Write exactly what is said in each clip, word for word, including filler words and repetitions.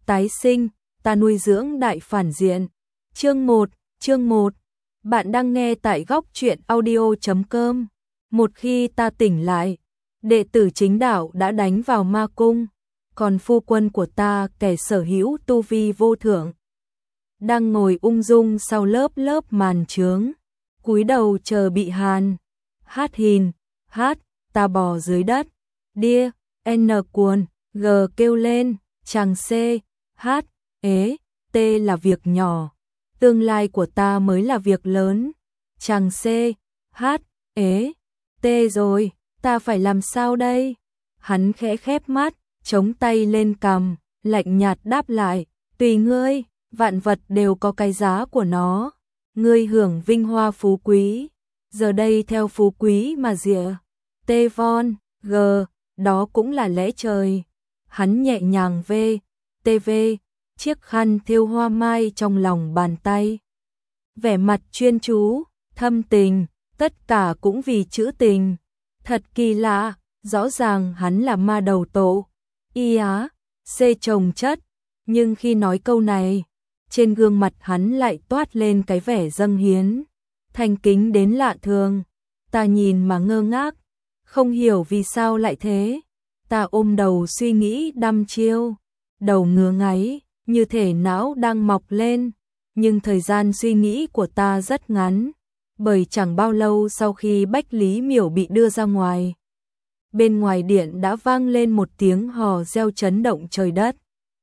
tái sinh, ta nuôi dưỡng đại phản diện. Chương một, chương một. Bạn đang nghe tại góc truyện audio chấm com. Một khi ta tỉnh lại, đệ tử chính đạo đã đánh vào ma cung, còn phu quân của ta, kẻ sở hữu tu vi vô thượng, đang ngồi ung dung sau lớp lớp màn trướng, cúi đầu chờ bị hàn. Hát hìn, hát, ta bò dưới đất. Đia, N cuồn, G kêu lên, chàng C, hát, ế, T là việc nhỏ. Tương lai của ta mới là việc lớn. Chàng C, hát, ế, T rồi, ta phải làm sao đây? Hắn khẽ khép mắt, chống tay lên cằm, lạnh nhạt đáp lại, tùy ngươi, vạn vật đều có cái giá của nó. Ngươi hưởng vinh hoa phú quý, giờ đây theo phú quý mà rỉa. T von, G, đó cũng là lẽ trời. Hắn nhẹ nhàng V, T V, chiếc khăn thêu hoa mai trong lòng bàn tay. Vẻ mặt chuyên chú, thâm tình, tất cả cũng vì chữ tình. Thật kỳ lạ, rõ ràng hắn là ma đầu tổ, y á, C chồng chất, nhưng khi nói câu này, trên gương mặt hắn lại toát lên cái vẻ dâng hiến, thành kính đến lạ thường. Ta nhìn mà ngơ ngác, không hiểu vì sao lại thế. Ta ôm đầu suy nghĩ đăm chiêu, đầu ngứa ngáy, như thể não đang mọc lên, nhưng thời gian suy nghĩ của ta rất ngắn, bởi chẳng bao lâu sau khi Bách Lý Miểu bị đưa ra ngoài, bên ngoài điện đã vang lên một tiếng hò reo chấn động trời đất.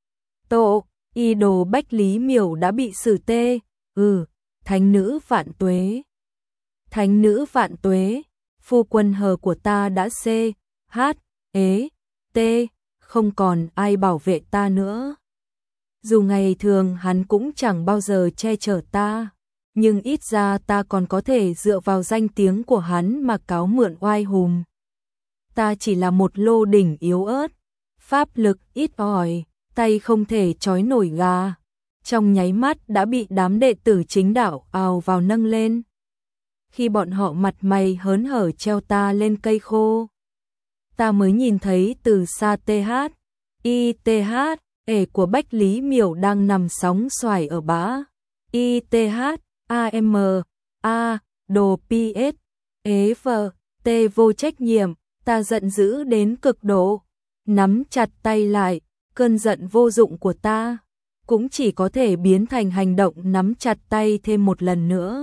Tổ, y đồ Bách Lý Miểu đã bị xử tê, ừ, thánh nữ vạn tuế. Thánh nữ vạn tuế, phu quân hờ của ta đã C, hát, ế, T, không còn ai bảo vệ ta nữa. Dù ngày thường hắn cũng chẳng bao giờ che chở ta, nhưng ít ra ta còn có thể dựa vào danh tiếng của hắn mà cáo mượn oai hùng. Ta chỉ là một lô đỉnh yếu ớt, pháp lực ít ỏi, tay không thể trói nổi gà. Trong nháy mắt đã bị đám đệ tử chính đạo ào vào nâng lên. Khi bọn họ mặt mày hớn hở treo ta lên cây khô, ta mới nhìn thấy từ xa T H, I T H, ể của Bách Lý Miểu đang nằm sóng xoài ở bã. I T H, A M, A, đồ P S, ế vợ, T vô trách nhiệm, ta giận dữ đến cực độ, nắm chặt tay lại, cơn giận vô dụng của ta cũng chỉ có thể biến thành hành động nắm chặt tay thêm một lần nữa.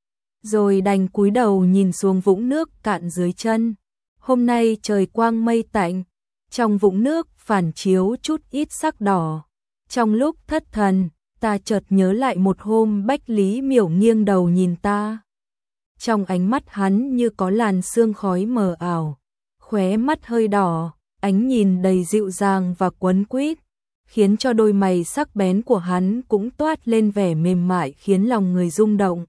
Rồi đành cúi đầu nhìn xuống vũng nước cạn dưới chân. Hôm nay trời quang mây tạnh, trong vũng nước phản chiếu chút ít sắc đỏ. Trong lúc thất thần, ta chợt nhớ lại một hôm Bách Lý Miểu nghiêng đầu nhìn ta. Trong ánh mắt hắn như có làn sương khói mờ ảo, khóe mắt hơi đỏ, ánh nhìn đầy dịu dàng và quấn quýt, khiến cho đôi mày sắc bén của hắn cũng toát lên vẻ mềm mại khiến lòng người rung động.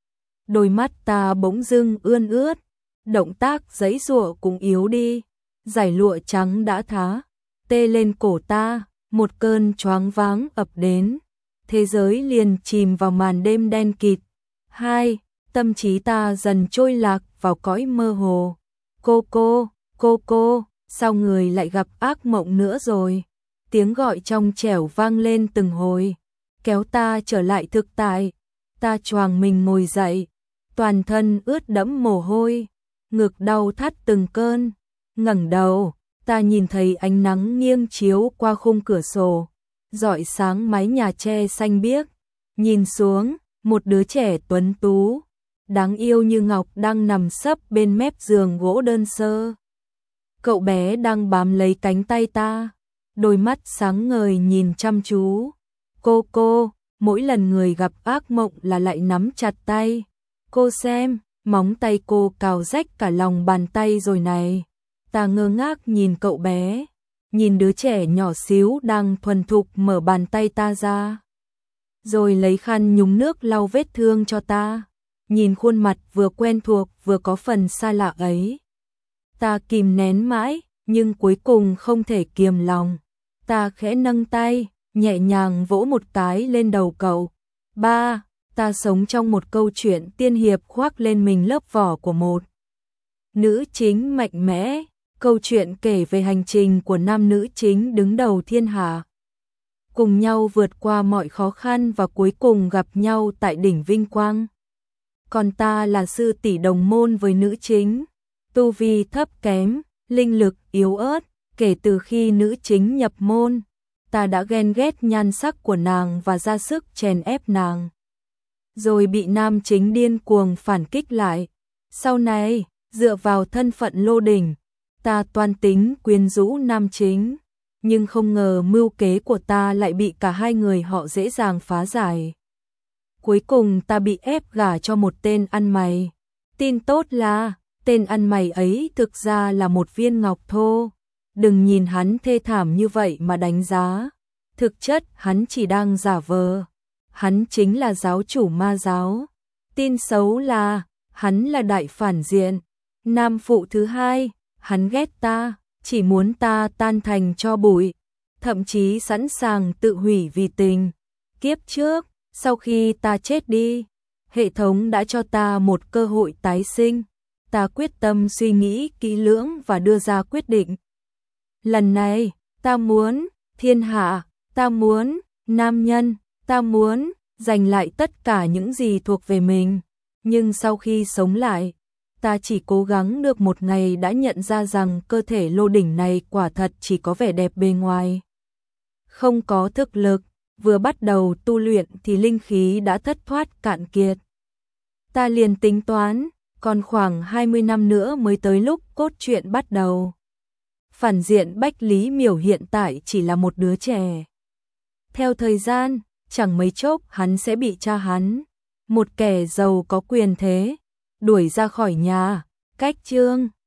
Đôi mắt ta bỗng dưng ươn ướt, động tác giãy giụa cũng yếu đi, dải lụa trắng đã thá tê lên cổ ta, một cơn choáng váng ập đến, thế giới liền chìm vào màn đêm đen kịt. Hai, tâm trí ta dần trôi lạc vào cõi mơ hồ. Cô cô, cô cô, sao người lại gặp ác mộng nữa rồi? Tiếng gọi trong trẻo vang lên từng hồi, kéo ta trở lại thực tại. Ta choàng mình ngồi dậy, toàn thân ướt đẫm mồ hôi, ngực đau thắt từng cơn. Ngẩng đầu, ta nhìn thấy ánh nắng nghiêng chiếu qua khung cửa sổ, rọi sáng mái nhà tre xanh biếc. Nhìn xuống, một đứa trẻ tuấn tú, đáng yêu như ngọc đang nằm sấp bên mép giường gỗ đơn sơ. Cậu bé đang bám lấy cánh tay ta, đôi mắt sáng ngời nhìn chăm chú. Cô cô, mỗi lần người gặp ác mộng là lại nắm chặt tay. Cô xem, móng tay cô cào rách cả lòng bàn tay rồi này. Ta ngơ ngác nhìn cậu bé, nhìn đứa trẻ nhỏ xíu đang thuần thục mở bàn tay ta ra, rồi lấy khăn nhúng nước lau vết thương cho ta. Nhìn khuôn mặt vừa quen thuộc vừa có phần xa lạ ấy, ta kìm nén mãi, nhưng cuối cùng không thể kiềm lòng. Ta khẽ nâng tay, nhẹ nhàng vỗ một cái lên đầu cậu. Ba, ta sống trong một câu chuyện tiên hiệp khoác lên mình lớp vỏ của một nữ chính mạnh mẽ. Câu chuyện kể về hành trình của nam nữ chính đứng đầu thiên hạ. cùng nhau vượt qua mọi khó khăn và cuối cùng gặp nhau tại đỉnh vinh quang. Còn ta là sư tỷ đồng môn với nữ chính, tu vi thấp kém, linh lực yếu ớt, kể từ khi nữ chính nhập môn, ta đã ghen ghét nhan sắc của nàng và ra sức chèn ép nàng. Rồi bị nam chính điên cuồng phản kích lại. Sau này, dựa vào thân phận lô đỉnh, ta toan tính quyến rũ nam chính, nhưng không ngờ mưu kế của ta lại bị cả hai người họ dễ dàng phá giải. Cuối cùng ta bị ép gả cho một tên ăn mày. Tin tốt là, tên ăn mày ấy thực ra là một viên ngọc thô. Đừng nhìn hắn thê thảm như vậy mà đánh giá. Thực chất hắn chỉ đang giả vờ. Hắn chính là giáo chủ ma giáo. Tin xấu là, hắn là đại phản diện. Nam phụ thứ hai, hắn ghét ta, chỉ muốn ta tan thành tro bụi, thậm chí sẵn sàng tự hủy vì tình. Kiếp trước, sau khi ta chết đi, hệ thống đã cho ta một cơ hội tái sinh. Ta quyết tâm suy nghĩ kỹ lưỡng và đưa ra quyết định. Lần này, ta muốn thiên hạ, ta muốn nam nhân, ta muốn giành lại tất cả những gì thuộc về mình. Nhưng sau khi sống lại, ta chỉ cố gắng được một ngày đã nhận ra rằng cơ thể lô đỉnh này quả thật chỉ có vẻ đẹp bề ngoài. Không có thực lực, vừa bắt đầu tu luyện thì linh khí đã thất thoát cạn kiệt. Ta liền tính toán, còn khoảng hai mươi năm nữa mới tới lúc cốt truyện bắt đầu. Phản diện Bách Lý Miểu hiện tại chỉ là một đứa trẻ. Theo thời gian, chẳng mấy chốc hắn sẽ bị cha hắn, một kẻ giàu có quyền thế, đuổi ra khỏi nhà. Cách chương